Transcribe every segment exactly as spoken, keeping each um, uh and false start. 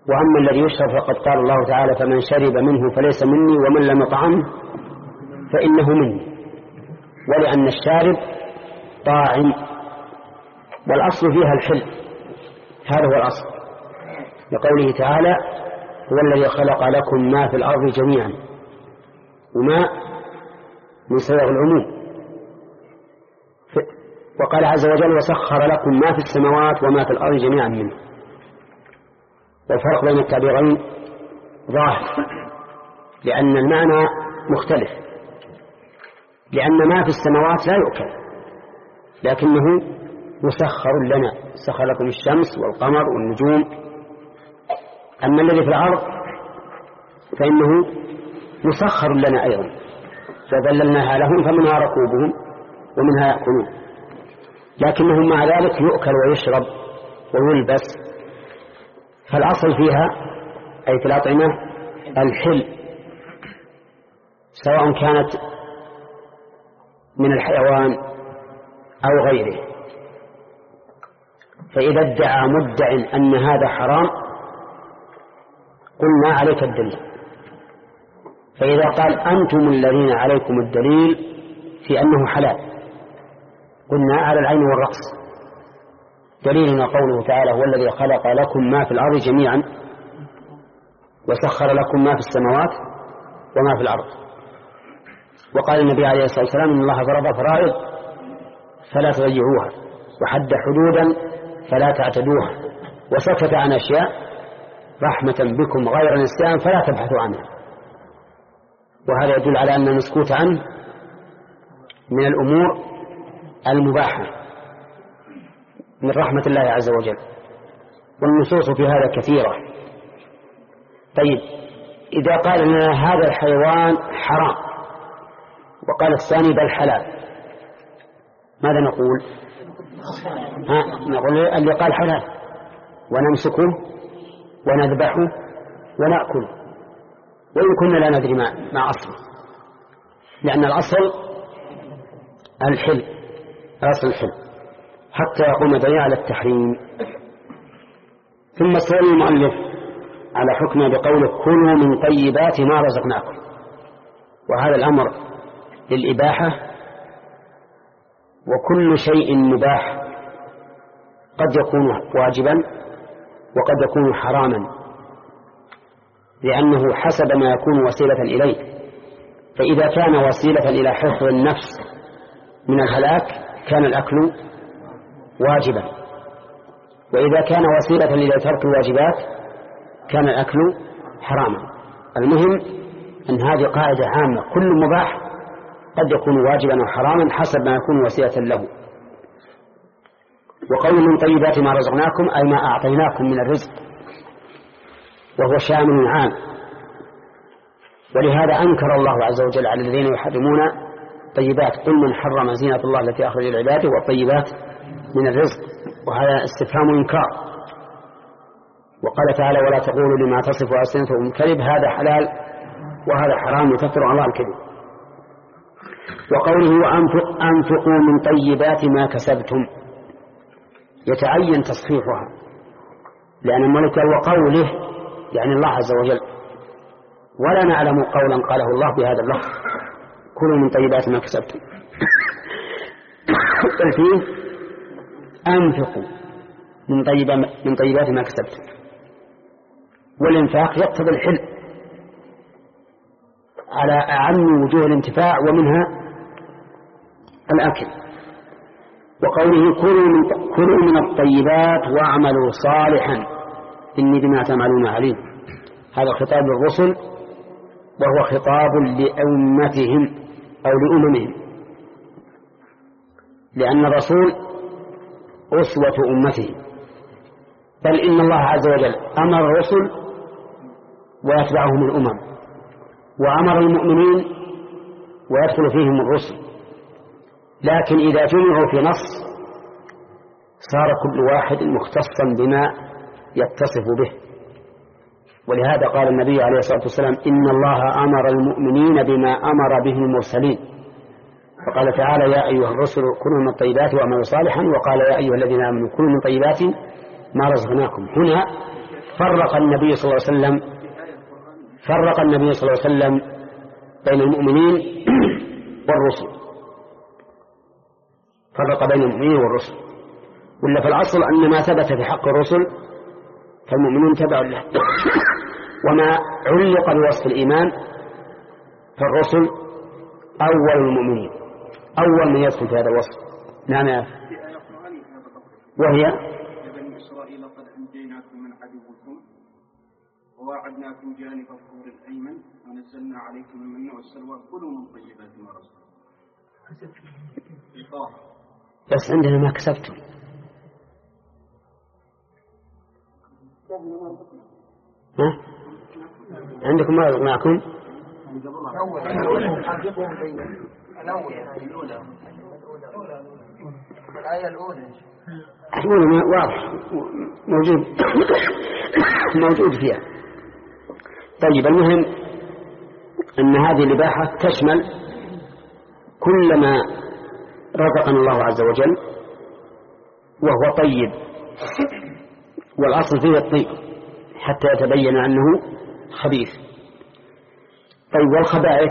وأما الذي يشرب فقد قال الله تعالى فمن شرب منه فليس مني ومن لم يطعمه فإنه مني، ولأن الشارب طاعم، والأصل فيها الحل، هذا هو الأصل، لقوله تعالى هو الذي خلق لكم ما في الأرض جميعا، وما من صيغ العموم. وقال عز وجل وسخر لكم ما في السماوات وما في الأرض جميعا منه. والفرق بين التعبيرين ظاهر، لأن المعنى مختلف، لأن ما في السماوات لا يؤكل لكنه مسخر لنا، سخر لكم الشمس والقمر والنجوم. أما الذي في الأرض فإنه مسخر لنا أيضا، فذللناها لهم فمنها ركوبهم ومنها يأكلون، لكنه مع ذلك يؤكل ويشرب ويلبس. فالأصل فيها أي في الأطعمة الحل، سواء كانت من الحيوان أو غيره. فإذا ادعى مدع أن هذا حرام قلنا عليك الدليل، فإذا قال أنتم الذين عليكم الدليل في أنه حلال قلنا على العين والرأس. دليلنا قوله تعالى هو الذي خلق لكم ما في الأرض جميعا وسخر لكم ما في السماوات وما في الأرض. وقال النبي عليه الصلاة والسلام إن الله فرض فرائض فلا تضيعوها وحد حدودا فلا تعتدوها وسكت عن أشياء رحمة بكم غير نسيان فلا تبحثوا عنها. وهذا يدل على أن المسكوت عنه من الأمور المباحة من رحمة الله عز وجل، والنصوص في هذا كثيرة. طيب إذا قال لنا هذا الحيوان حرام وقال الثاني بل حلال ماذا نقول؟ ها نقول اللي قال حلال ونمسكه ونذبحه ونأكله وإن كنا لا ندري ما, ما أصله، لأن الأصل الحل، أصل الحل حتى يقوم دليل على التحريم. ثم استدل المؤلف على حكمه بقوله كلوا من طيبات ما رزقناكم، وهذا الأمر للإباحة، وكل شيء مباح قد يكون واجبا وقد يكون حراما، لأنه حسب ما يكون وسيلة إليه. فإذا كان وسيلة إلى حفظ النفس من الهلاك كان الأكل واجبا، وإذا كان وسيلة إلى ترك الواجبات كان الأكل حراما. المهم أن هذه قاعدة عامة، كل مباح قد يكون واجبا أو حراما حسب ما يكون وسيلة له. وقول من طيبات ما رزقناكم أي ما أعطيناكم من الرزق، وهو شامل عام، ولهذا أنكر الله عز وجل على الذين يحرمون طيبات قل من حرم زينة الله التي أخرج للعباد والطيبات من الرزق، وهذا استفهام إنكار. وقال تعالى ولا تقولوا لما تصف ألسنتكم الكذب هذا حلال وهذا حرام يكفر عن الله الكذب. وقوله وأنفق أنفقوا من طيبات ما كسبتم يتعين تصحيحها، لأن الملك وقوله يعني الله عز وجل، ولا نعلم قولا قاله الله بهذا اللفظ كلوا من طيبات ما كسبتم بل فيه أنفقوا من طيبات من طيبات ما كسبتم، والإنفاق يقتضي الحل على أعم وجوه الانتفاع ومنها الأكل. وقوله كلوا من, كلوا من الطيبات واعملوا صالحا إني بما تعملون عليم، هذا خطاب للرسل وهو خطاب لأمتهم أو لأممهم، لأن الرسول أسوة أمته، بل إن الله عز وجل أمر الرسل ويتبعهم الأمم، وأمر المؤمنين ويدخل فيهم الرسل، لكن إذا جمعوا في نص صار كل واحد مختصا بما يتصف به. ولهذا قال النبي عليه الصلاة والسلام إن الله أمر المؤمنين بما أمر به المرسلين، فقال تعالى يا أيها الرسل كلوا من الطيبات وأعملوا صالحا، وقال يا أيها الذين آمنوا كلوا من طيبات ما رزقناكم. هنا فرق النبي صلى الله عليه وسلم فرق النبي صلى الله عليه وسلم بين المؤمنين والرسل، فرق بين المؤمنين والرسل، ولا في الأصل أن ما ثبت في حق الرسل فالمؤمنون تبع له، وما علق بوصف الإيمان فالرسل أول المؤمنين، أول من يدخل في هذا الوصف. نعم يا وهي يا بني إسرائيل قد أنجيناكم من عدوكم وواعدناكم جانب الطور الأيمن ونزلنا عليكم المن والسلوى كلوا من طيبات ما رزقناكم. بس عندنا ما كسبتم. ها؟ عندكم ما رزقناكم؟ الآية الأولى الأولى واضح موجود موجود فيها. طيب المهم أن هذه الإباحة تشمل كل ما رزقنا الله عز وجل وهو طيب، والأصل فيه الطيب حتى يتبين أنه خبيث. طيب والخبائث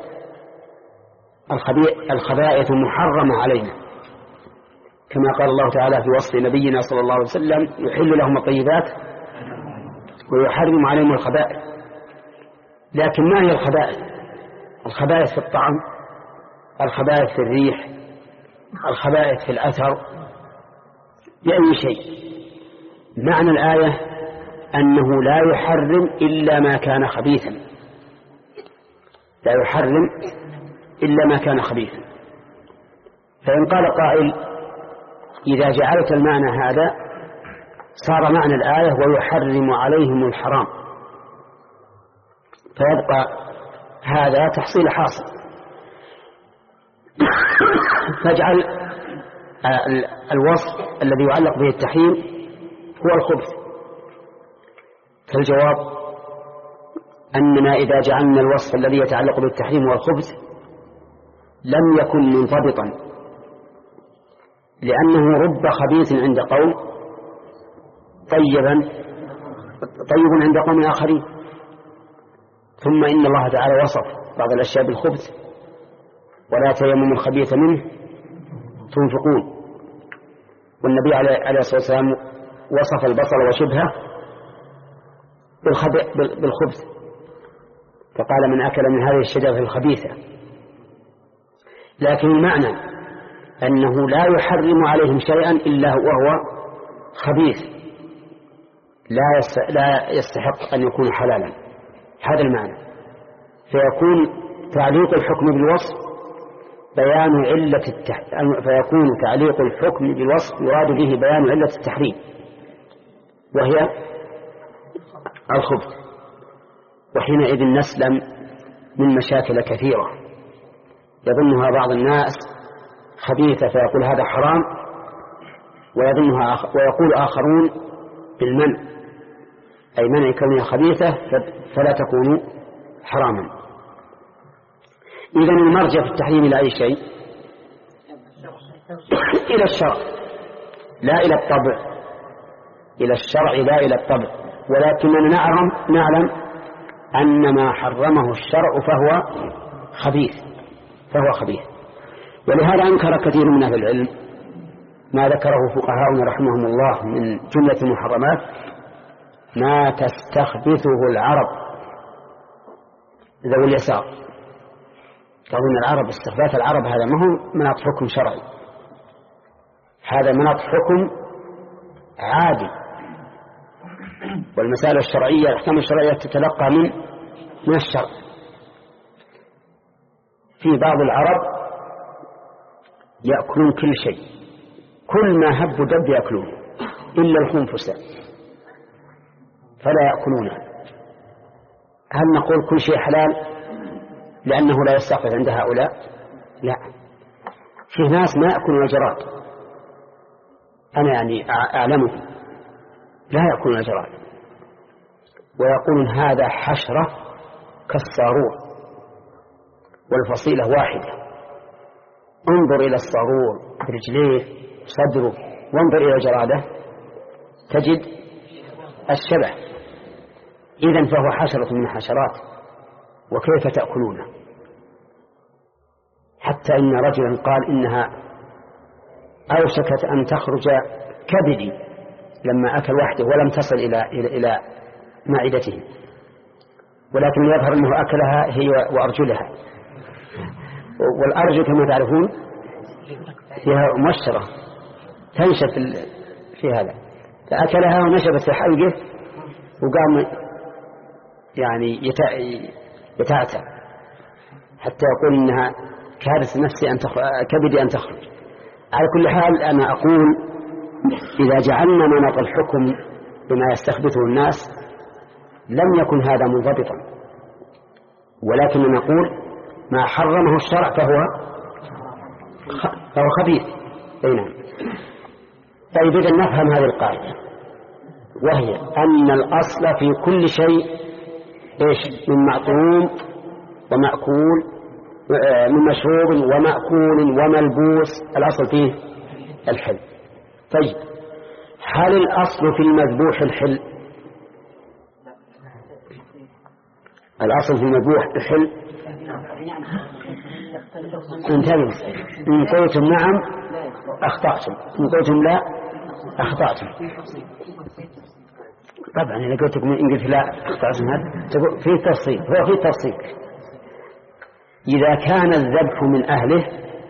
الخبائث محرمة علينا كما قال الله تعالى في وصف نبينا صلى الله عليه وسلم يحل لهم الطيبات ويحرم عليهم الخبائث. لكن ما هي الخبائث؟ الخبائث في الطعم، الخبائث في الريح، الخبائث في الأثر، بأي شيء. معنى الآية أنه لا يحرم إلا ما كان خبيثا، لا يحرم إلا ما كان خبيثا. فإن قال قائل إذا جعلت المعنى هذا صار معنى الآية ويحرم عليهم الحرام، فيبقى هذا تحصيل حاصل. فاجعل الوصف الذي يعلق به التحريم هو الخبث. فالجواب أننا إذا جعلنا الوصف الذي يتعلق بالتحريم هو الخبث لم يكن منضبطا، لأنه رب خبيث عند قوم طيبا طيب عند قوم آخرين. ثم إن الله تعالى وصف بعض الأشياء بالخبث ولا تيمموا الخبيث منه تنفقون، والنبي عليه الصلاة والسلام وصف البصل وشبهه بالخبث فقال من أكل من هذه الشجرة الخبيثة. لكن المعنى أنه لا يحرم عليهم شيئا إلا وهو خبيث لا يستحق أن يكون حلالا، هذا المعنى. فيكون تعليق الحكم بالوصف بيان علة التح... فيكون تعليق الحكم بالوصف يراد به بيان علة التحريم وهي الخبث. وحينئذ نسلم من مشاكل كثيرة يظنها بعض الناس خبيثة فيقول هذا حرام، ويظنها آخر ويقول آخرون بالمنع، أي منع كونها خبيثة فلا تكون حراما. إذن المرجع في التحريم إلى أي شيء؟ إلى الشرع لا إلى الطبع، إلى الشرع لا إلى الطبع. ولكننا نعلم نعلم أن ما حرمه الشرع فهو خبيث فهو خبيث. ولهذا أنكر كثير من أهل العلم ما ذكره فقهاؤنا رحمهم الله من جملة المحرمات ما تستخبثه العرب ذوي اليسار. قالوا العرب استخباث العرب هذا ما هو مناط حكم شرعي، هذا مناط حكم عادي، والمسائل الشرعية الأحكام الشرعية تتلقى من من الشرع. في بعض العرب يأكلون كل شيء، كل ما هب ودب يأكلون إلا الخنفسة فلا يأكلونها. هل نقول كل شيء حلال لأنه لا يستقف عند هؤلاء؟ لا، في ناس ما يأكلون الجراد، أنا يعني أعلمه لا يأكلون الجراد ويقولون هذا حشرة كالصاروخ والفصيلة واحدة. انظر إلى الصاروخ برجليه صدره وانظر إلى جراده تجد الشبه. إذن فهو حشرة من الحشرات، وكيف تأكلونه؟ حتى إن رجلا قال إنها أوشكت أن تخرج كبدي لما أكل وحده ولم تصل إلى إلى, إلى معدته، ولكن يظهر أنه أكلها هي وأرجلها، والأرجل كما تعرفون فيها مشرة تنشف في هذا، فأكلها ونشبت في حلقه وقام يعني يتعتع حتى يقول إنها كارثة نفسي أن تخرج كبدي أن تخرج. على كل حال أنا أقول إذا جعلنا مناط الحكم بما يستخبثه الناس لم يكن هذا منضبطا، ولكن نقول ما حرمه الشرع فهو فهو خبيث. أي نعم. طيب إذا نفهم هذه القاعدة، وهي أن الأصل في كل شيء إيش؟ من معطوم ومأكول، من مشروب ومأكول وملبوس، الأصل فيه الحل. طيب هل الأصل في المذبوح الحل؟ الأصل في المذبوح الحل. انتبهوا، إن قلتم نعم أخطأتم، إن قلتم لا أخطأتم. طبعا إذا قلت لكم إن قلت لا أخطأتم هذا في تفصيل، هو في تفصيل. إذا كان الذبح من أهله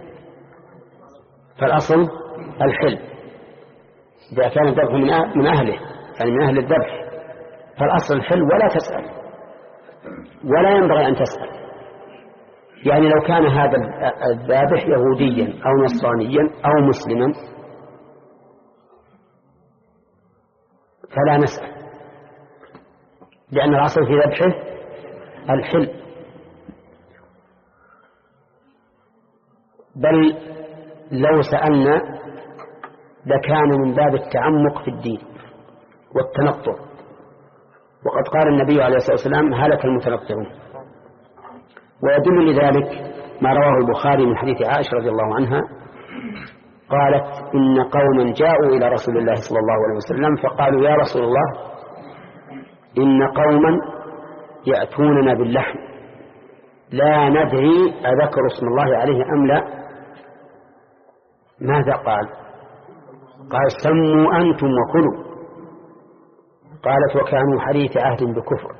فالأصل الحل. إذا كان الذبح من أهله يعني من أهل الذبح فالأصل الحل، ولا تسأل ولا ينبغي أن تسأل. يعني لو كان هذا الذابح يهوديا أو نصرانيا أو مسلما فلا نسأل، لأن الأصل في ذبحه الحل. بل لو سألنا لكان من باب التعمق في الدين والتنطع، وقد قال النبي عليه الصلاة والسلام هلك المتنطعون. ويدل لذلك ما رواه البخاري من حديث عائشة رضي الله عنها قالت إن قوما جاءوا إلى رسول الله صلى الله عليه وسلم فقالوا يا رسول الله إن قوما يأتوننا باللحم لا ندري أذكر اسم الله عليه أم لا. ماذا قال؟ قال سموا أنتم وكلوا. قالت وكانوا حديث عهد بكفر،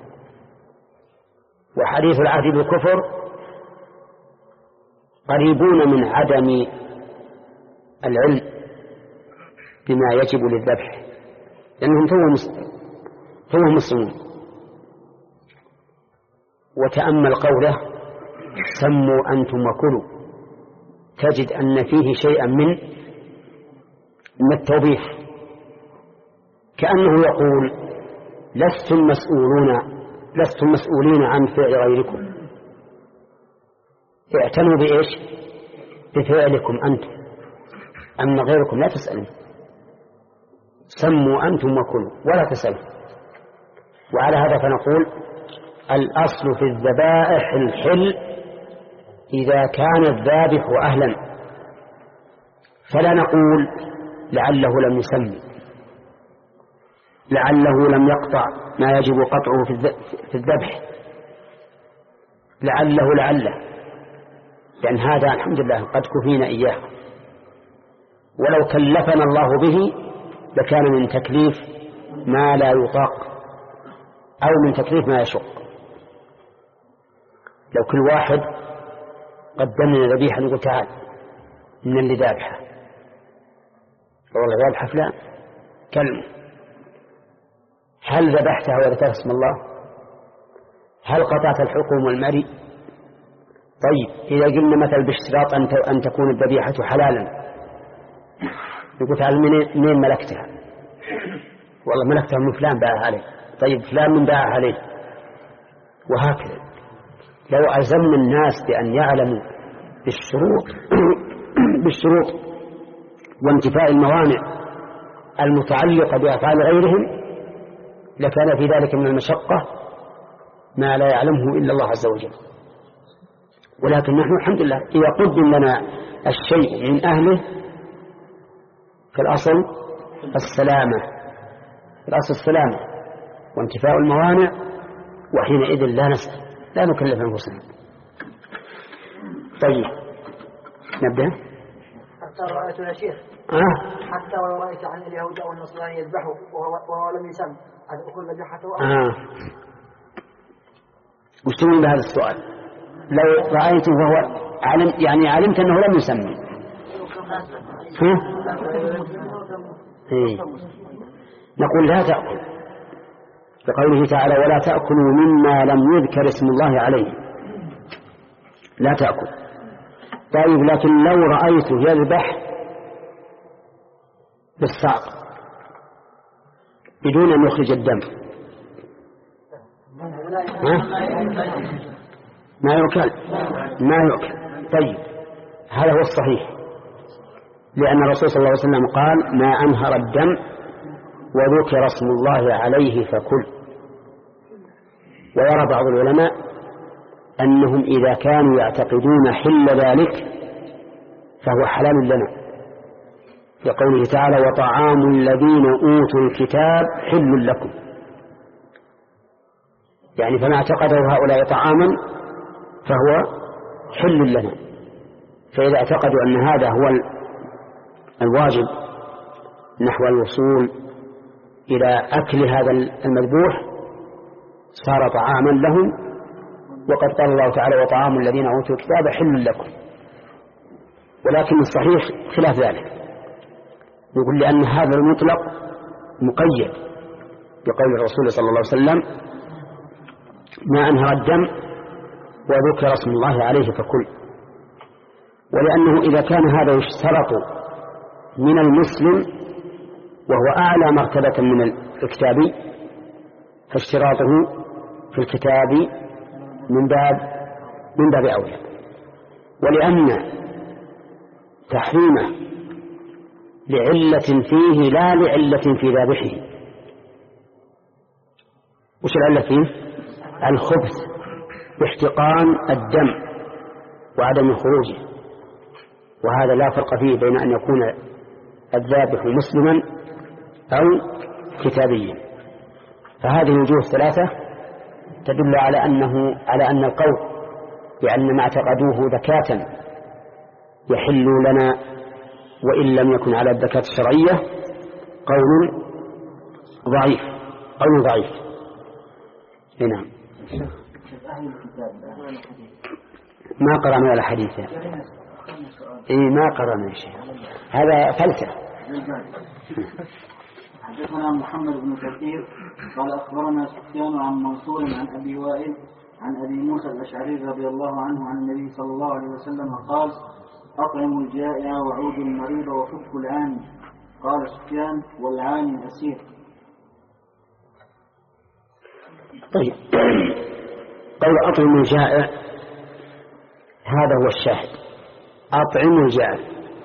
وحديث العهد بالكفر قريبون من عدم العلم بما يجب للذبح، لأنهم توهم مسلمون. وتأمل قوله سموا أنتم وكلوا، تجد أن فيه شيئا من من التوبيخ، كأنه يقول لستم مسؤولون لستم مسؤولين عن فعل غيركم، اعتنوا بإيش؟ بفعلكم أنتم، أما غيركم لا تسألون. سموا أنتم وكلوا ولا تسألوا. وعلى هذا فنقول الأصل في الذبائح الحل إذا كان الذابح أهلا، فلا نقول لعله لم يسمي، لعله لم يقطع ما يجب قطعه في الذبح، لعله لعله، لأن هذا الحمد لله قد كفينا إياه، ولو كلفنا الله به لكان من تكليف ما لا يطاق أو من تكليف ما يشق. لو كل واحد قدم لنا ذبيحة نقول تعال من اللي ذابحه، والله ذابحه فلان كلمة، هل ذبحتها وذكرت اسم الله؟ هل قطعت الحكم والمري؟ طيب إذا قلنا مثل باشتراط أن تكون الذبيحة حلالا نقول تعال منين ملكتها؟ والله ملكتها من فلان باعها عليه. طيب فلان من باعها عليه؟ وهكذا. لو عزمنا الناس بأن يعلموا بالشروط بالشروط وانتفاء الموانع المتعلقة بأفعال غيرهم لكان في ذلك من المشقة ما لا يعلمه إلا الله عز وجل. ولكن نحن الحمد لله إذا قدم لنا الشيء من أهله فالأصل السلامة، الأصل السلامة وانتفاء الموانع وحينئذ لا نسأل، لا نكلف أنفسنا. طيب نبدأ. حتى رأيت يا شيخ آه. حتى ولو رأيت عن اليهود أو النصراني يذبحوا وهو لم يسم أدخل ذبيحته. آه. وش تقول بهذا السؤال؟ لو رأيته وهو علم، يعني علمت أنه لم يسمي، ها؟ إيه. نقول لا تأكل، بقوله تعالى ولا تأكلوا مما لم يذكر اسم الله عليه، لا تأكل. طيب لكن لو رأيته يذبح بالصعق بدون أن يخرج الدم، ها؟ ما يؤكل، ما يؤكل. طيب هذا هو الصحيح، لأن الرسول صلى الله عليه وسلم قال ما أنهر الدم وذكر اسم الله عليه فكل. ويرى بعض العلماء أنهم إذا كانوا يعتقدون حل ذلك فهو حلال لنا، لقوله تعالى وطعام الذين أوتوا الكتاب حل لكم، يعني فما اعتقده هؤلاء طعاما فهو حل لنا. فإذا اعتقدوا أن هذا هو الواجب نحو الوصول إلى أكل هذا المذبوح صار طعاما لهم، وقد قال الله تعالى وطعام الذين أوتوا الكتاب حل لكم. ولكن الصحيح خلاف ذلك، يقول لأن هذا المطلق مقيد بقول الرسول صلى الله عليه وسلم ما أنهر الدم وذكر اسم الله عليه فكل. ولأنه إذا كان هذا يشترط من المسلم وهو أعلى مرتبة من الكتابي فاشتراطه في الكتاب من باب من باب أولى. ولأن تحريمه لعلة فيه لا لعلة في ذابحه. وش العلة فيه؟ الخبث واحتقان الدم وعدم خروجه، وهذا لا فرق فيه بين أن يكون الذابح مسلما أو كتابيا. فهذه الوجوه الثلاثة تدل على أنه على أن القول بأن ما اعتقدوه زكاة يحل لنا وإن لم يكن على الزكاة الشرعية قول ضعيف، قول ضعيف. نعم. ما قرأنا ولا حديثا. إيه ما قرأنا شيء، هذا فلسفة. حدثنا محمد بن كثير قال أخبرنا سفيان عن منصور عن أبي وائل عن أبي موسى الأشعري رضي الله عنه عن النبي صلى الله عليه وسلم قال أطعموا الجائع وعودوا المريض وفكوا العاني. قال سفيان والعاني أسير. طيب قول أطعموا الجائع هذا هو الشاهد، أطعموا الجائع.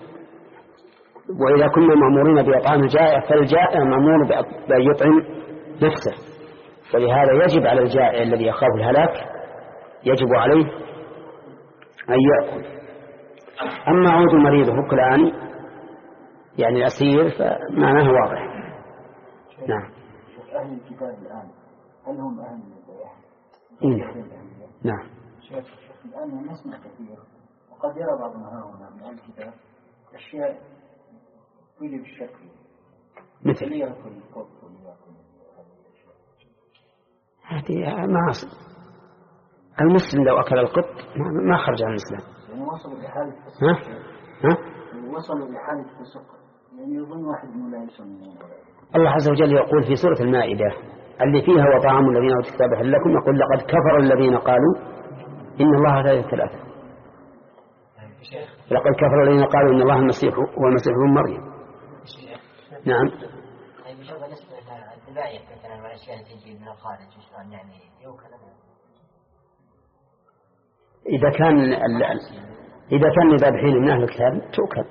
وإذا كنا مأمورين بإطعام الجائع فالجائع مأمور بأن يطعم نفسه، ولهذا يجب على الجائع الذي يخاف الهلاك يجب عليه أن يأكل. أما عود المريض وفك العاني يعني الأسير فمعناه واضح. نعم. أهل الكتاب الآن هل هم أهل البيع؟ إيه. نعم. الآن نسمع كثير وقد يرى بعضنا هنا من أهل الكتاب أشياء تولي بالشكل مثل يأكل القط ويأكل هذه معاصي. المسلم لو أكل القط ما خرج عن الإسلام. يعني وصلوا لحالة ها؟ ها؟ وصلوا لحالة فسق، يعني يظن واحد من لا يسمى. الله عز وجل يقول في سورة المائدة اللي فيها وطعام الذين أوتوا الكتاب حل لكم يقول لقد كفر الذين قالوا إن الله ثالث ثلاثة. لقد كفر الذين قالوا إن الله المسيح هو المسيح ابن مريم. نعم. طيب شوف بالنسبة للذبائح مثلا والأشياء اللي تجي من الخارج وشلون يعني يوكل؟ إذا كان إذا كان ذابحين من أهل الكتاب تؤكل.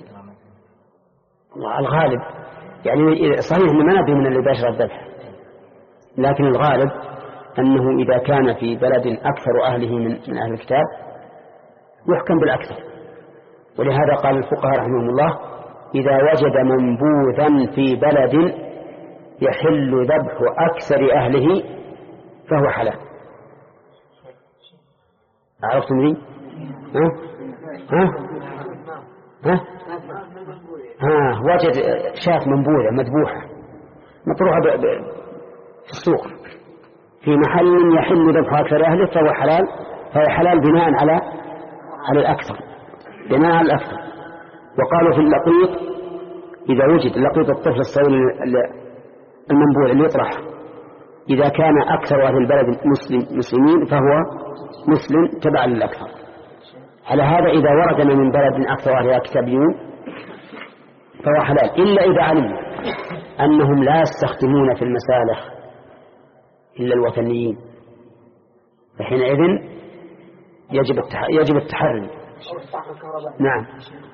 الغالب يعني صحيح إن ما نبي من اللي باشر الذبح، لكن الغالب أنه إذا كان في بلد أكثر أهله من من أهل الكتاب يحكم بالأكثر. ولهذا قال الفقهاء رحمهم الله إذا وجد منبوذا في بلد يحل ذبح أكثر أهله فهو حلال. عرفتم لي؟ ها؟ ها؟ ها؟ ها وجد شاة منبوذة مذبوحة مطروحة في السوق في محل يحل ذبحها أكثر أهله فهو حلال، فهو حلال بناء على على الأكثر، بناء على الأكثر. وقالوا في اللقيط إذا وجد اللقيط الطفل الصغير المنبوذ اللي يطرح إذا كان أكثر أهل البلد مسلم مسلمين فهو مسلم تبعا للأكثر. على هذا إذا وردنا من بلد أكثر أهلها كتابيون فهو حلال، إلا إذا علمنا أنهم لا يستخدمون في المسالخ إلا الوثنيين، فحينئذ يجب يجب التحري. نعم.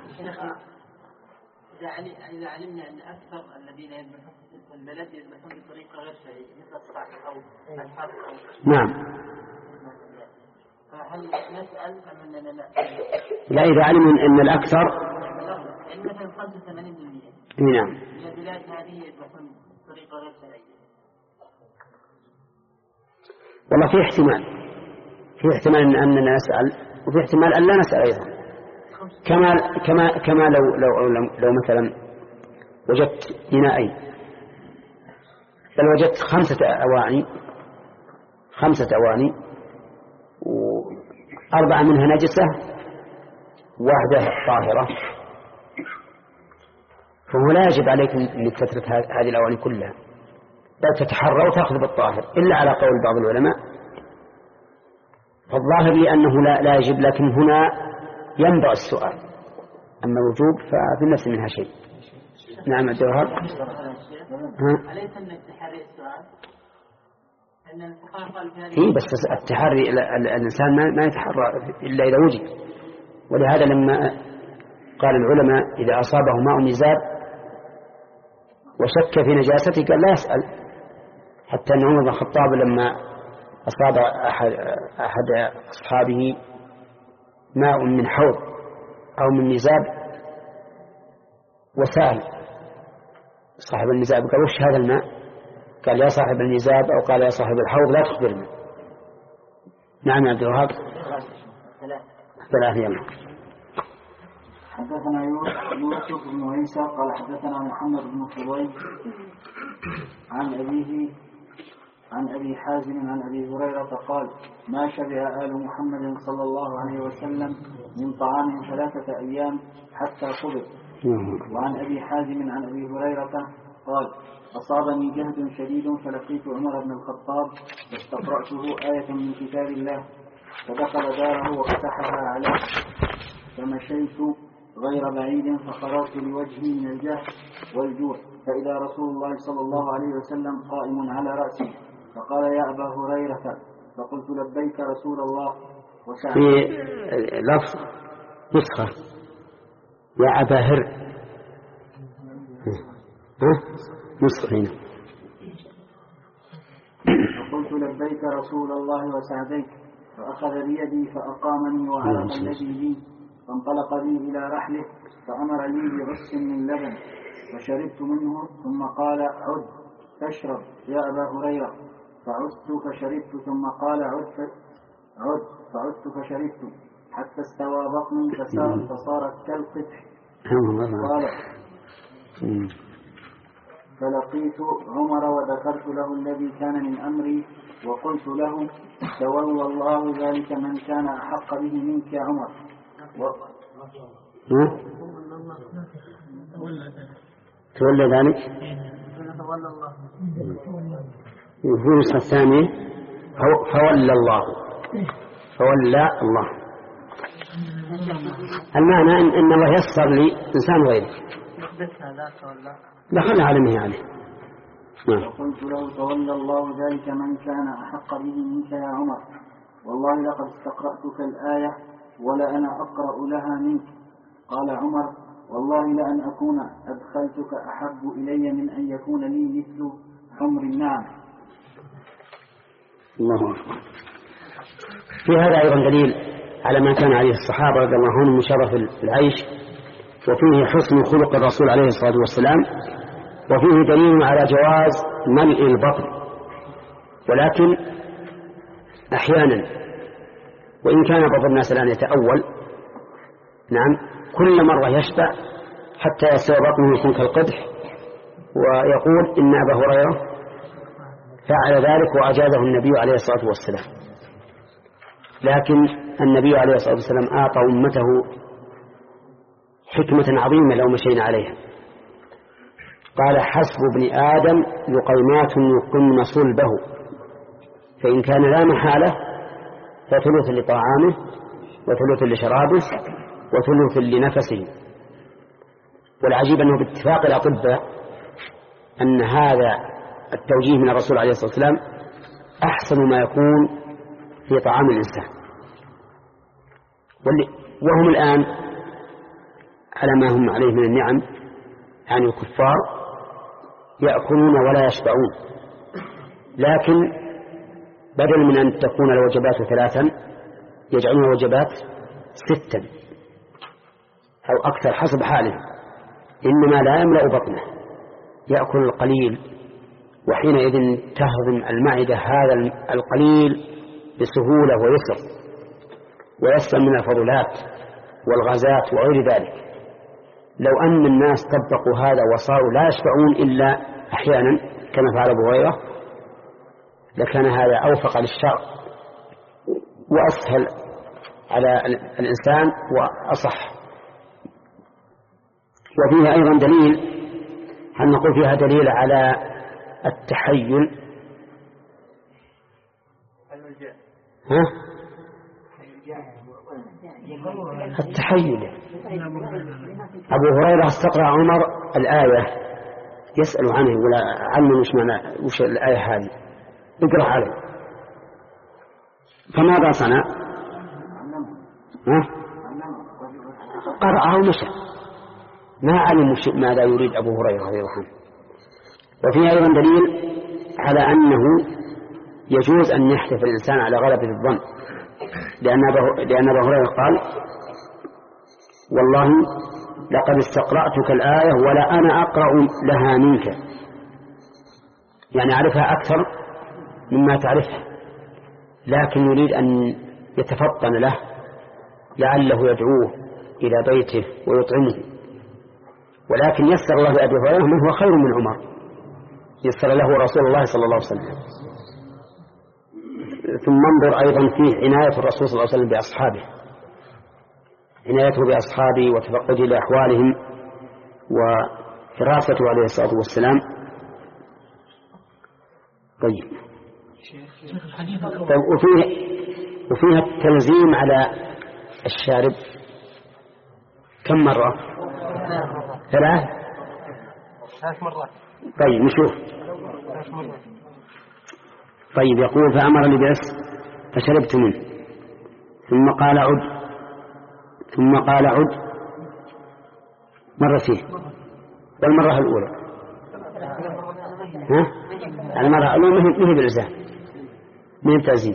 إذا علمنا أن أكثر الذين يذبحون في البلد يذبحون بطريقة غير شرعية مثل الصحة أو الحرب أو نعم. فهل نسأل أم أننا لا؟ لا إذا علموا أن الأكثر يعني مثلا خمسة وثمانين بالمئة نعم البلاد هذه يذبحون بطريقة غير شرعية. والله في احتمال في احتمال أننا نسأل وفي احتمال أن لا نسأل أيضا. كما كما كما لو لو لو, لو مثلا وجدت إناءين بل وجدت خمسة أواني خمسة أواني وأربعة منها نجسة واحدة طاهرة، فهو لا يجب عليك أن تترك هذه الأواني كلها بل تتحرى وتأخذ بالطاهر إلا على قول بعض العلماء. فالظاهر لي أنه لا, لا يجب، لكن هنا ينبع السؤال، أما الوجوب ففي النفس منها شيء. نعم الجوهر. أليس من التحري السؤال؟ أن الفقهاء قالوا في هذه إيه بس التحري الإنسان ما يتحرى إلا إذا وجد، ولهذا لما قال العلماء إذا أصابه ماء مزاب وشك في نجاسته قال لا يسأل، حتى أن عمر بن الخطاب لما أصاب أحد, أحد أصحابه ماء من حوض أو من مزاب وسأل صاحب المزاب قال وش هذا الماء؟ قال يا صاحب المزاب أو قال يا صاحب الحوض لا تخبرنا. نعم يا عبد الوهاب. ثلاثة يلا. حدثنا يوسف بن عيسى قال حدثنا محمد بن فضيل عن أبيه عن أبي حازم عن أبي هريرة قال ما شبع آل محمد صلى الله عليه وسلم من طعام ثلاثة أيام حتى قبض. وعن أبي حازم عن أبي هريرة قال أصابني جهد شديد فلقيت عمر بن الخطاب فاستقرأته آية من كتاب الله فدخل داره وفتحها عليه فمشيت غير بعيد فخرجت لوجهي من الجهد والجوع فإذا رسول الله صلى الله عليه وسلم قائم على رأسي فقال يا أبا هريرة فقلت لبيك رسول الله في لفظ نسخة يا أبا هر نسخة هنا فقلت لبيك رسول الله وسعديك فأخذ بيدي فأقامني وعرف الذي لي فانطلق بي إلى رحله فأمر لي بعس من لبن فشربت منه ثم قال عد تشرب يا أبا هريرة فعدت فشربت ثم قال عد عد فعدت فشربت حتى استوى بطني فصار فصارت كالقطح قال فلقيت عمر وذكرت له الذي كان من أمري وقلت له تولى الله ذلك من كان أحق به منك يا عمر و... تولى ذلك في النسخة الثانية فولى الله فولى الله. المعنى إن, إن الله يسر لي إنسان غيره دخلنا علمه يعني. وقلت له تولى الله ذلك من كان أحق به منك يا عمر والله لقد استقرأتك الآية ولا أنا أقرأ لها منك. قال عمر والله لأن أكون أدخلتك أحب إلي من أن يكون لي مثل حمر النعم. الله أكبر. في هذا أيضا دليل على ما كان عليه الصحابة رضي الله عنهم من شرف العيش، وفيه حسن خلق الرسول عليه الصلاة والسلام، وفيه دليل على جواز ملء البطن، ولكن أحيانا، وإن كان بعض الناس الآن يتأول، نعم، كل مرة يشبع حتى يستوى بطنه يكون كالقدح، ويقول إن أبا هريرة فعل ذلك وأجازه النبي عليه الصلاة والسلام. لكن النبي عليه الصلاة والسلام أعطى أمته حكمة عظيمة لو مشينا عليها. قال: حسب ابن آدم لقيمات يقمن صلبه، فإن كان لا محالة فثلث لطعامه وثلث لشرابه وثلث لنفسه. والعجيب أنه باتفاق الأطباء أن هذا التوجيه من الرسول عليه الصلاة والسلام أحسن ما يكون في طعام الإنسان. وهم الآن على ما هم عليه من النعم، يعني الكفار يأكلون ولا يشبعون، لكن بدل من أن تكون الوجبات ثلاثا يجعلون الوجبات ستا أو أكثر حسب حاله، إنما لا يملأ بطنه، يأكل القليل، وحينئذ تهضم المعدة هذا القليل بسهولة ويسر، ويسلم من الفضلات والغازات وغير ذلك. لو أن الناس طبقوا هذا وصاروا لا يشبعون إلا أحيانا كما فعل أبو هريرة لكان هذا أوفق للشرع وأسهل على الإنسان وأصح. وفيها أيضا دليل، هل نقول فيها دليل على التحيل؟ ها؟ التحيل. أبو هريرة استقرأ عمر الآية يسأل عنه ولا علم وش معنى وش الآية هذه، اقرأ عليه، فماذا صنع؟ ها؟ قرأه ومشى، ما علم ماذا يريد أبو هريرة رضي الله عنه. وفيها أيضا دليل على أنه يجوز أن يحلف الإنسان على غلبة الظن، لأن أبو هريرة قال: والله لقد استقرأتك الآية ولا أنا أقرأ لها منك، يعني أعرفها أكثر مما تعرفها، لكن يريد أن يتفطن له لعله يدعوه إلى بيته ويطعمه. ولكن يسر الله لأبي هريرة من هو خير من عمر، يسر له رسول الله صلى الله عليه وسلم. ثم انظر أيضا في عناية الرسول صلى الله عليه وسلم بأصحابه، عنايته بأصحابه وتفقده لأحوالهم وحراسته عليه الصلاة والسلام. طيب، طيب وفيه وفيها التلزيم على الشارب كم مرة؟ ثلاث ثلاث مرات. طيب نشوف. طيب يقول: فأمر لبأس فشربت منه، ثم قال عد، ثم قال عد مرتين، والمرة الأولى ها؟ المرة الأولى ما هي بالإلزام، من التلزيم.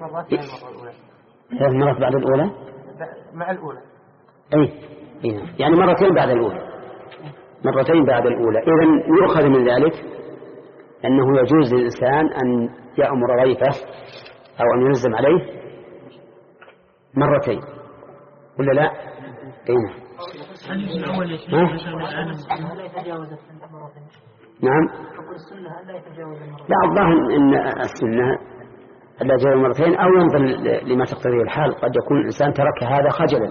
ثلاث مرات بعد الأولى مع الأولى، أي يعني مرتين بعد الأولى، مرتين بعد الأولى. إذن يؤخذ من ذلك أنه يجوز للإنسان أن يأمر ضيفه أو أن يلزم عليه مرتين ولا لا؟ أين؟ نعم. لا، الظاهر أن السنة ألا يتجاوز مرتين، أو ينظر لما تقتضيه الحال، قد يكون الإنسان ترك هذا خجلا.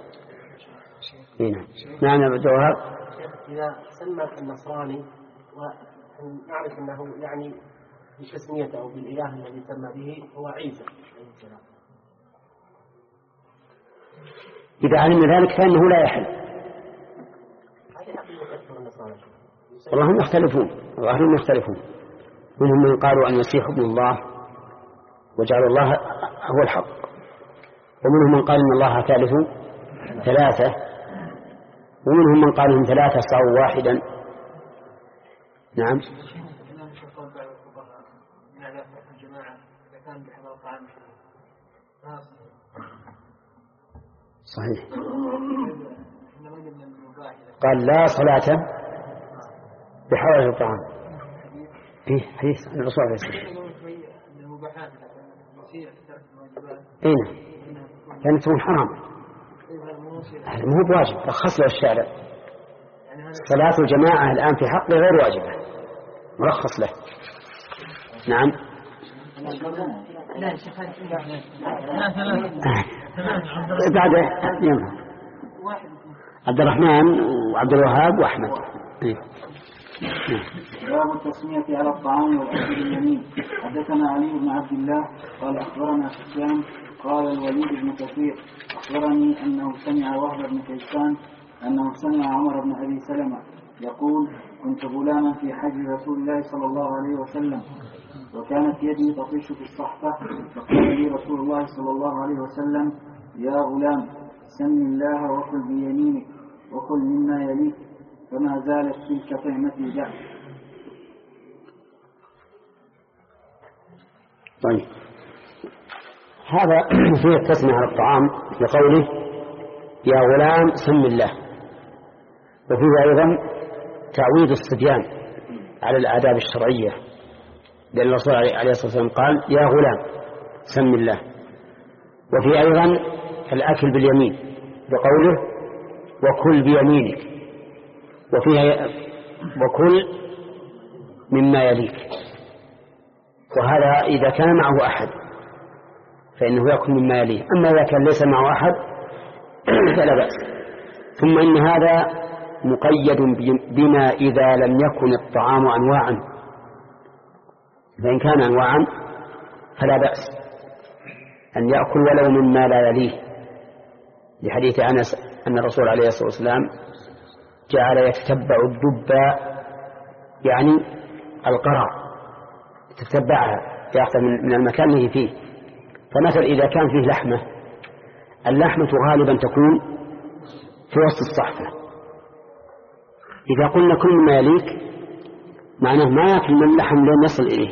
هنا نعم يا جوهر. إذا سمى النصراني ونعرف أنه يعني بتسميته أو بالإله الذي سمى به هو عيسى عليه السلام، إذا علم ذلك فإنه لا يحل. والله هم يختلفون، والله يختلفون، منهم من قالوا أن المسيح ابن الله وجعل الله هو الحق، ومنهم من قال إن الله ثالث ثلاثة، ومنهم من قال إن ثلاثة صاروا واحدا. نعم. صحيح. قال لا صلاة بحوائج الطعام. فيه حديث عن الرسول عليه الصلاة والسلام. اي نعم، لأن تكون حرام، مو بواجب، رخص له الشارع. صلاة الجماعة الآن في حقه غير واجبة، مرخص له. نعم. بعد عبد الرحمن وعبد الوهاب وأحمد. باب التسمية على الطعام والأكل باليمين. حدثنا علي بن عبد الله قال أخبرنا سفيان قال الوليد بن كثير أخبرني أنه سمع وهب بن كيسان أنه سمع عمر بن أبي سلمة يقول كنت غلاما في حج رسول الله صلى الله عليه وسلم وكانت يدي تطيش في الصحفة فقال لي رسول الله صلى الله عليه وسلم يا غلام سم الله وكل بيمينك وكل مما يليك فما زالت تلك طعمتي بعد. طيب هذا فيه التسمية على الطعام بقوله يا غلام سم الله، وفيه أيضا تعويض الصبيان على الآداب الشرعية، لأن الرسول عليه الصلاة والسلام قال يا غلام سم الله. وفيه أيضا الأكل باليمين بقوله وكل بيمينك، وفيها وكل مما يليك، وهذا إذا كان معه أحد فإنه يأكل مما يليه، أما إذا كان ليس معه أحد فلا بأس. ثم إن هذا مقيد بما إذا لم يكن الطعام أنواعا، فإن كان أنواعا فلا بأس أن يأكل ولو مما لا يليه، لحديث أنس أن الرسول عليه الصلاة والسلام جعل يتتبع الدب، يعني القرى تتبعها يأخذ من المكان اللي فيه. فمثل إذا كان فيه لحمة، اللحمة غالبا تكون في وسط الصحفة، إذا قلنا كل ما يليك معناه ما يأكل من اللحم لين يصل إليه،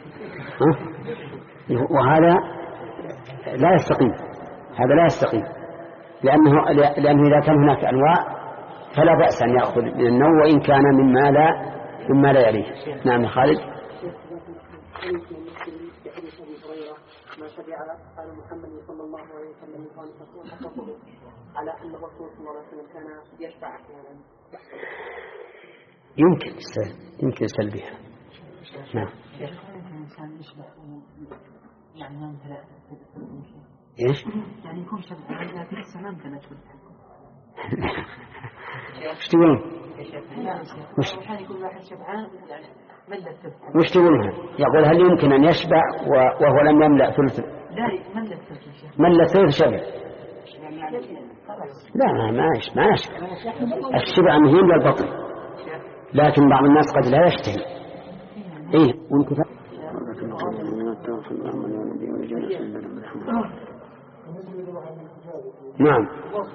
وهذا لا يستقيم، هذا لا يستقيم، لأنه, لأنه إذا كان هناك أنواع فلا بأس أن يأخذ من النوع وإن كان مما لا مما لا يليه. نعم يا خالد. ما شبع قال محمد صلى الله عليه وسلم قال فقط على أن الرسول صلى الله عليه وسلم كان يشبع أحيانا. يمكن يمكن سلبها. نعم. الإنسان يشبع يعني ما مثل إيش؟ يعني يكون شبعان لكن لسه ما مثل وش تقولون؟ يعني يكون واحد شبعان يعني ملت. وش تقولون؟ يقول هل يمكن أن يشبع وهو لم يملأ ثلث؟ لا ملت ثلث. ملت ثلث شبع. لا ما ما ما يشبع. الشبع مهم للبطن، لكن بعض الناس قد لا يشتهي. إيه وانت نعم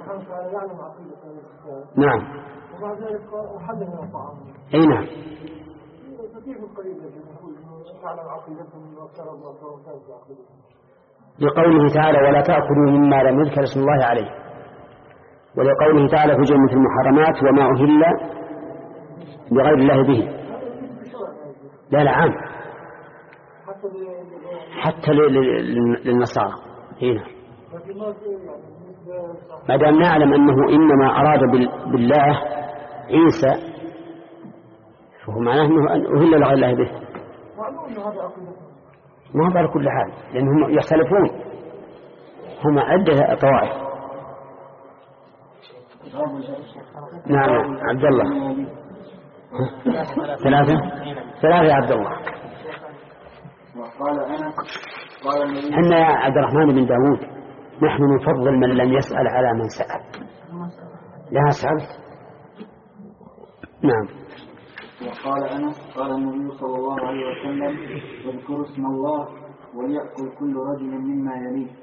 نعم وبعد ذلك حل من الطعام. اي نعم. لقوله تعالى ولا تأكلوا مما لم يذكر اسم الله عليه، ولقوله تعالى في جنة المحرمات وما أهل بغير الله به. لا لا عام حتى للنصارى. هنا ما دام نعلم أنه إنما أراد بالله عيسى فهو معناه أنه أهل لغير الله به، ما هو على كل حال لأنهم يختلفون، هم عدة طوائف. نعم عبد الله ثلاثة ثلاثة يا عبد الله. احنا يا عبد الرحمن بن داود نحن نفضل من لم يسأل على من سأل. لا سألت. نعم. وقال أنس قال النبي صلى الله عليه وسلم اذكروا اسم الله وليأكل كل رجل مما يليه.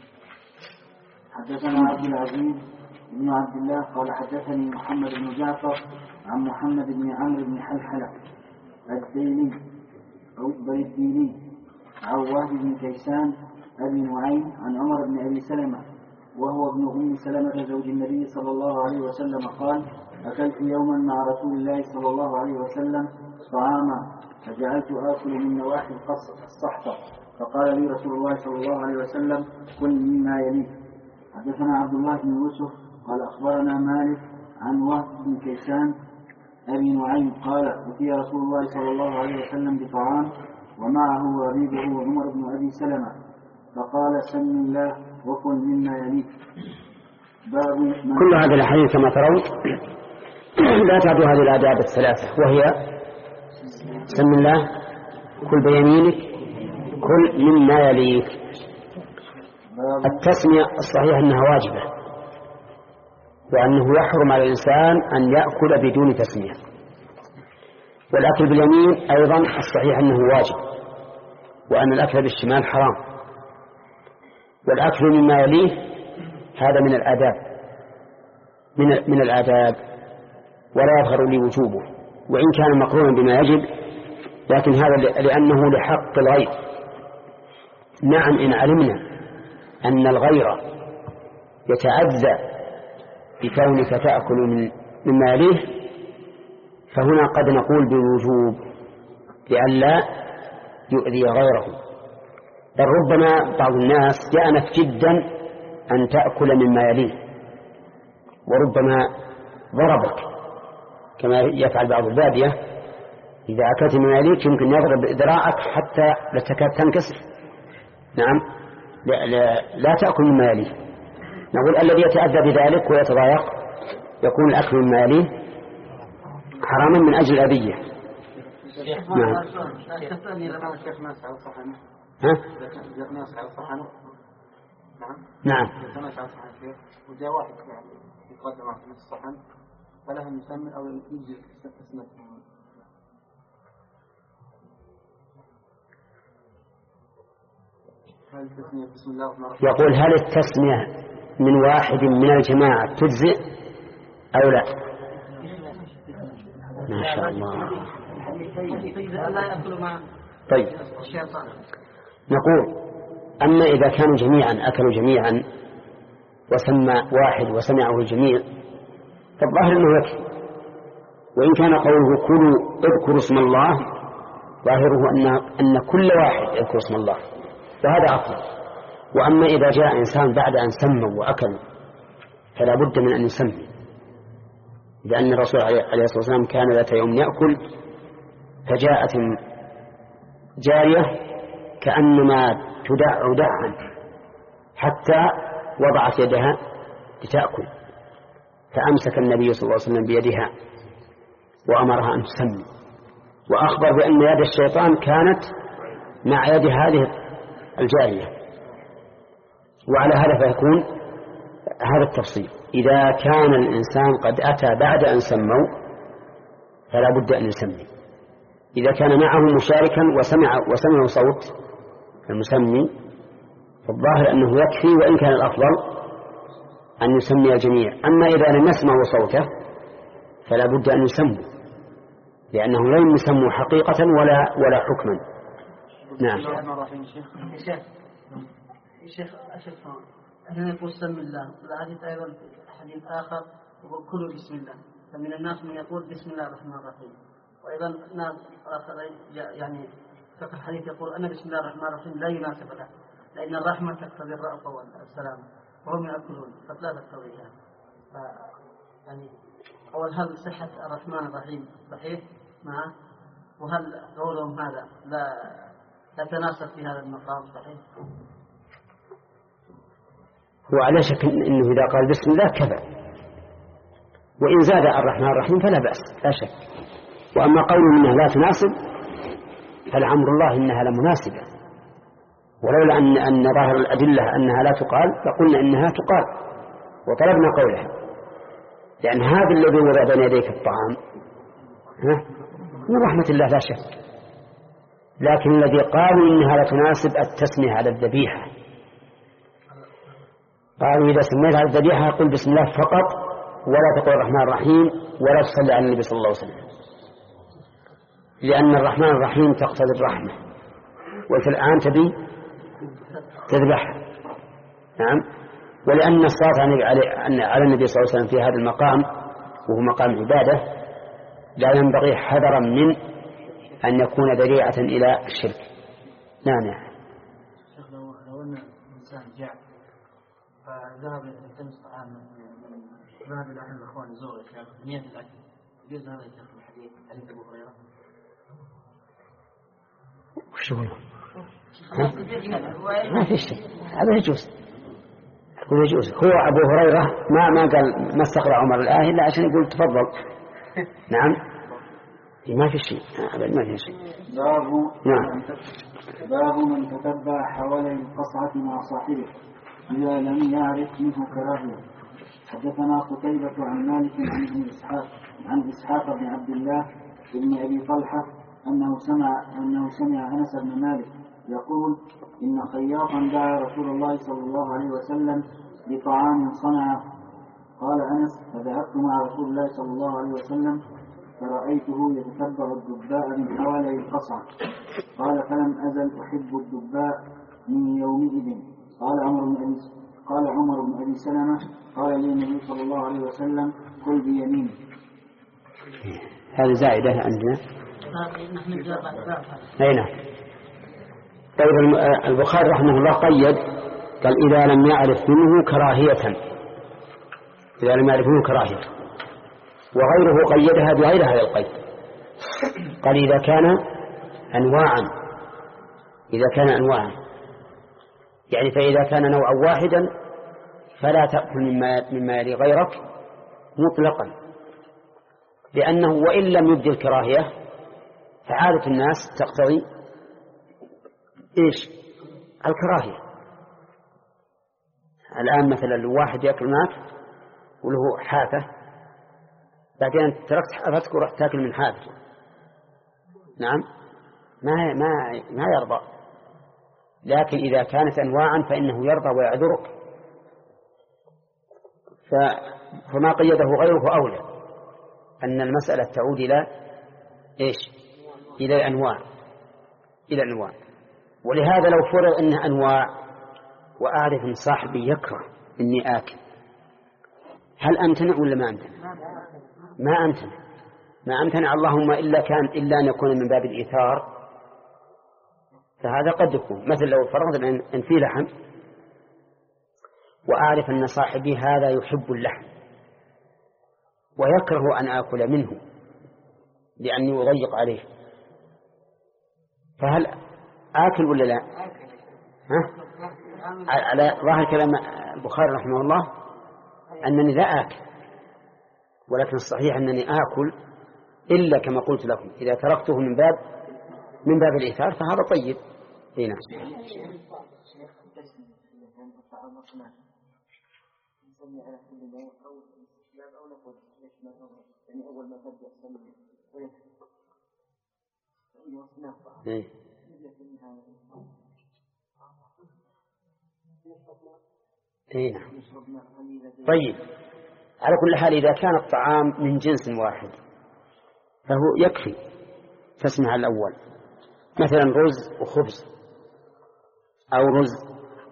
حدثنا عبد العزيز بن عبد الله قال حدثني محمد بن جعفر عن محمد بن عمرو بن حلحلة الديني أو الديني عن وهب بن كيسان أبي نعيم عن عمر بن أبي سلمة وهو ابن أم سلمة زوج النبي صلى الله عليه وسلم قال أكلت يوما مع رسول الله صلى الله عليه وسلم طعاما فجعلت آكل من نواحي الصحفة فقال لي رسول الله صلى الله عليه وسلم كل مما يليك. حدثنا عبد الله بن يوسف قال أخبرنا مالك عن وهب بن كيسان أبي نعيم قال أتي رسول الله صلى الله عليه وسلم بطعام ومعه ربيبه عمر بن أبي سلمة فقال سم الله وكل مما يليك. كل هذه الأحاديث كما ترون لا تعد هذه الآداب الثلاثة، وهي سم الله، كل بيمينك، كل مما يليك. التسمية الصحيح أنها واجبة، وأنه يحرم على الإنسان أن يأكل بدون تسمية. والأكل باليمين أيضا الصحيح أنه واجب، وأن الأكل بالشمال حرام. والأكل مما يليه هذا من الآداب من من الآداب ولا يظهر لي وجوبه، وإن كان مقرونا بما يجب، لكن هذا لأنه لحق الغير. نعم، إن علمنا أن الغير يتعذى بكونك تأكل من مما يليه فهنا قد نقول بالوجوب لئلا يؤذي غيره. بل ربما بعض الناس يأنف جدا أن تأكل مما يليه، وربما ضربك كما يفعل بعض البادية، إذا أكلت مما يليك يمكن يضرب ذراعك حتى لا تكاد تنكسر. نعم، لا, لا, لا تأكل مما يليه. نقول الذي يتأذى بذلك ويتضايق يكون الأكل مما يليه حراما من أجل الأذية. نعم. ها؟ نعم. وجاء واحد يعني يقدم في الصحن فله يسمي أو يجي اسمه. يقول هل التسمية من واحد من الجماعة تجزئ أو لا؟ ما شاء الله. طيب، نقول أما إذا كانوا جميعا أكلوا جميعا وسمى واحد وسمعه الجميع فالظاهر أنه يكفي. وإن كان قوله كلوا اذكروا اسم الله ظاهره أن, أن كل واحد يذكر اسم الله، وهذا أفضل. وأما إذا جاء إنسان بعد أن سموا وأكلوا فلا بد من أن يسمي، لأن الرسول عليه الصلاة والسلام كان ذات يوم يأكل فجاءت جارية كأنما تدع دعا حتى وضعت يدها لتأكل، فأمسك النبي صلى الله عليه وسلم بيدها وأمرها أن تسمي، وأخبر بأن يد الشيطان كانت مع يد هذه الجارية. وعلى هذا فيكون هذا التفصيل. إذا كان الإنسان قد أتى بعد أن سموا فلا بد أن يسمي. إذا كان معه مشاركا وسمع وسمع صوت المسمي فالظاهر أنه يكفي، وإن كان الأفضل أن يسمي الجميع. أما إذا لم يسمعوا صوته فلا بد أن يسموا، لأنه لم يسموا حقيقة ولا ولا حكما. نعم. شيخ أشرف أنا نقول سم الله، والحديث أيضا حديث آخر وكلوا بسم الله، فمن الناس من يقول بسم الله الرحمن الرحيم، وأيضا ناس آخرين يعني فقه الحديث يقول أن بسم الله الرحمن الرحيم لا يناسب له، لأن الرحمة تقتضي الرأفة والسلام وهم يأكلون فلا تقتضيها. يعني أول هل صحة الرحمن الرحيم صحيح معه، وهل قولهم هذا لا لا تناسب في هذا المقام صحيح؟ وعلى شك إنه إذا قال بسم الله كفى، وإن زاد الرحمن الرحيم فلا بأس لا شك. وأما قوله إنها لا تناسب فالعمر الله إنها لمناسبة، ولولا أن أن ظاهر الأدلة أنها لا تقال لقلنا إنها تقال وطلبنا قولها، لأن هذا الذي وضع بين يديك الطعام من رحمة الله لا شك. لكن الذي قالوا إنها لا تناسب التسمية على الذبيحة، قالوا إذا سميت على الذبيحة قل بسم الله فقط ولا تقول الرحمن الرحيم ولا تصلي على النبي صلى الله عليه وسلم، لأن الرحمن الرحيم تقتضي الرحمة، وفي الآن تبي تذبح. نعم. ولأن الصلاة على النبي صلى الله عليه وسلم في هذا المقام وهو مقام عبادة لا ينبغي حذرا من أن يكون ذريعة إلى الشرك. نعم يا شيخ، لو لو أن الإنسان جاع فذهب يلتمس طعاما، ذهب إلى أحد الأخوان يزور الشيخ بنية الأكل، يجوز هذا الشيخ الحديث حديث أبو هريرة؟ وش يقول؟ ما في شيء، هذا يجوز، يقول يجوز. هو أبو هريرة ما ما قال ما استقرأ عمر الآية إلا عشان يقول تفضل. نعم ما في شيء، أبدا ما في شيء. باب نعم. باب من تتبع حوالي القصعة مع صاحبه إذا لم يعرف منه كراهية. حدثنا قتيبة عن مالك عن ابن إسحاق عن إسحاق بن عبد الله بن أبي طلحة أنه سمع أنه سمع أنس بن مالك يقول إن خياطا دعا رسول الله صلى الله عليه وسلم بطعام صنعه. قال أنس فذهبت مع رسول الله صلى الله عليه وسلم فرأيته يتتبع الدباء من حوالي القصعة. قال فلم أزل أحب الدباء من يومئذ. قال عمر بن أبي قال عمر بن أبي سلمة قال لي النبي صلى الله عليه وسلم كل بيمينه. هذه زائدة عندنا. نحن جاء أي نعم. طيب البخاري رحمه الله قيد قال إذا لم يعرف منه كراهية، إذا لم يعرف منه كراهية، وغيره قيدها بغير هذا القيد، قال إذا كان أنواعا، إذا كان أنواعا يعني فإذا كان نوعا واحدا فلا تأكل مما, مما يلي غيرك مطلقا، لأنه وإن لم يبدي الكراهية فعادة الناس تقتضي إيش؟ الكراهية. الآن مثلا الواحد يأكل معك وله حافة، بعدين تركت حافتك ورحت تأكل من حافته، نعم ما ما ما يرضى. لكن إذا كانت أنواعا فإنه يرضى ويعذرك، فما قيده غيره أولى، أن المسألة تعود إلى إيش؟ إلى أنواع، إلى أنواع. ولهذا لو فرض أنها أنواع وأعرف أن صاحبي يكره إني آكل، هل أمتنع ولا ما أمتنع؟ ما أمتنع، ما أمتنع اللهم إلا كان إلا أن يكون من باب الإيثار، فهذا قد يكون مثل لو فرضنا أن في لحم وأعرف أن صاحبي هذا يحب اللحم ويكره أن آكل منه لأني أضيق عليه، فهل آكل ولا لا؟ ها؟ على ظاهر كلام البخاري رحمه الله أنني لا آكل، ولكن الصحيح أنني آكل إلا كما قلت لكم إذا تركته من باب من باب الإيثار فهذا طيب. هنا إيه. إيه نعم. طيب على كل حال إذا كان الطعام من جنس واحد فهو يكفي تسمع الأول، مثلا رز وخبز أو رز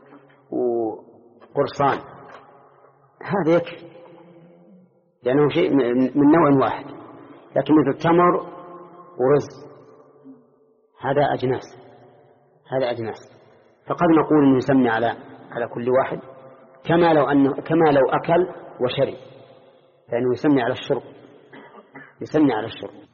وقرصان، هذا يكفي لأنه شيء من نوع واحد. لكن مثل تمر ورز هذا أجناس، هذا أجناس، فقد نقول إنه يسمي على على كل واحد كما لو أنه كما لو أكل وشرب، فإنه يسمي على الشرب، يسمي على الشرب.